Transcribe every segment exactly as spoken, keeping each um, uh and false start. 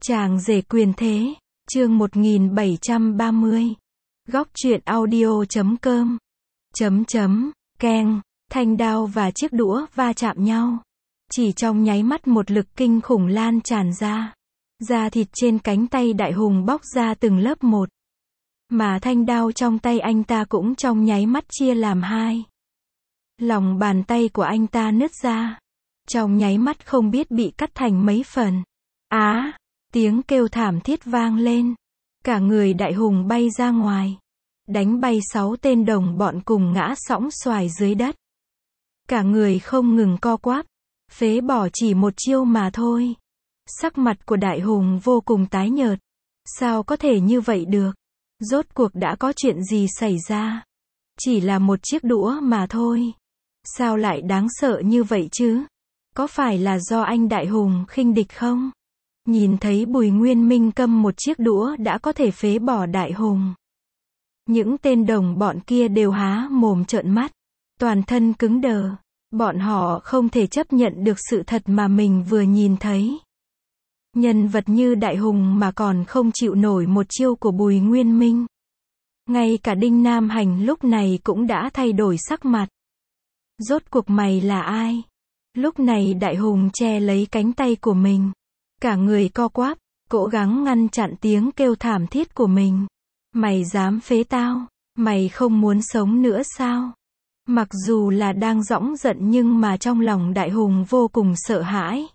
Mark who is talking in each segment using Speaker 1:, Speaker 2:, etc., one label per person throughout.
Speaker 1: Chàng rể quyền thế, chương một nghìn bảy trăm ba mươi. Góc truyện audio chấm com. Chấm chấm, keng, thanh đao và chiếc đũa va chạm nhau. Chỉ trong nháy mắt một lực kinh khủng lan tràn ra. Da thịt trên cánh tay đại hùng bóc ra từng lớp một. Mà thanh đao trong tay anh ta cũng trong nháy mắt chia làm hai. Lòng bàn tay của anh ta nứt ra. Trong nháy mắt không biết bị cắt thành mấy phần. Á! Tiếng kêu thảm thiết vang lên. Cả người đại hùng bay ra ngoài. Đánh bay sáu tên đồng bọn cùng ngã sõng xoài dưới đất. Cả người không ngừng co quắp. Phế bỏ chỉ một chiêu mà thôi. Sắc mặt của đại hùng vô cùng tái nhợt. Sao có thể như vậy được? Rốt cuộc đã có chuyện gì xảy ra? Chỉ là một chiếc đũa mà thôi. Sao lại đáng sợ như vậy chứ? Có phải là do anh đại hùng khinh địch không? Nhìn thấy Bùi Nguyên Minh cầm một chiếc đũa đã có thể phế bỏ đại hùng. Những tên đồng bọn kia đều há mồm trợn mắt. Toàn thân cứng đờ. Bọn họ không thể chấp nhận được sự thật mà mình vừa nhìn thấy. Nhân vật như đại hùng mà còn không chịu nổi một chiêu của Bùi Nguyên Minh. Ngay cả Đinh Nam Hành lúc này cũng đã thay đổi sắc mặt. Rốt cuộc mày là ai? Lúc này đại hùng che lấy cánh tay của mình. Cả người co quắp, cố gắng ngăn chặn tiếng kêu thảm thiết của mình. Mày dám phế tao? Mày không muốn sống nữa sao? Mặc dù là đang giõng giận nhưng mà trong lòng đại hùng vô cùng sợ hãi.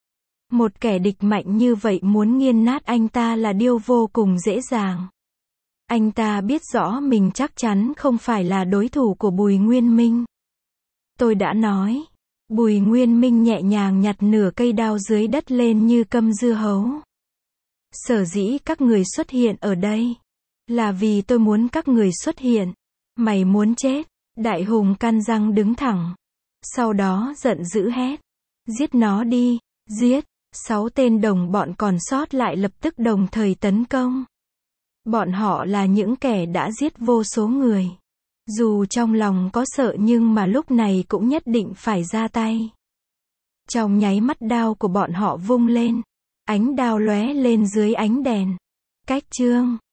Speaker 1: Một kẻ địch mạnh như vậy muốn nghiền nát anh ta là điều vô cùng dễ dàng. Anh ta biết rõ mình chắc chắn không phải là đối thủ của Bùi Nguyên Minh. Tôi đã nói. Bùi Nguyên Minh nhẹ nhàng nhặt nửa cây đao dưới đất lên như câm dưa hấu. Sở dĩ các người xuất hiện ở đây là vì tôi muốn các người xuất hiện. Mày muốn chết? Đại hùng căn răng đứng thẳng. Sau đó giận dữ hét. Giết nó đi, giết. Sáu tên đồng bọn còn sót lại lập tức đồng thời tấn công. Bọn họ là những kẻ đã giết vô số người. Dù trong lòng có sợ nhưng mà lúc này cũng nhất định phải ra tay. Trong nháy mắt đao của bọn họ vung lên. Ánh đao lóe lên dưới ánh đèn. Cách chương.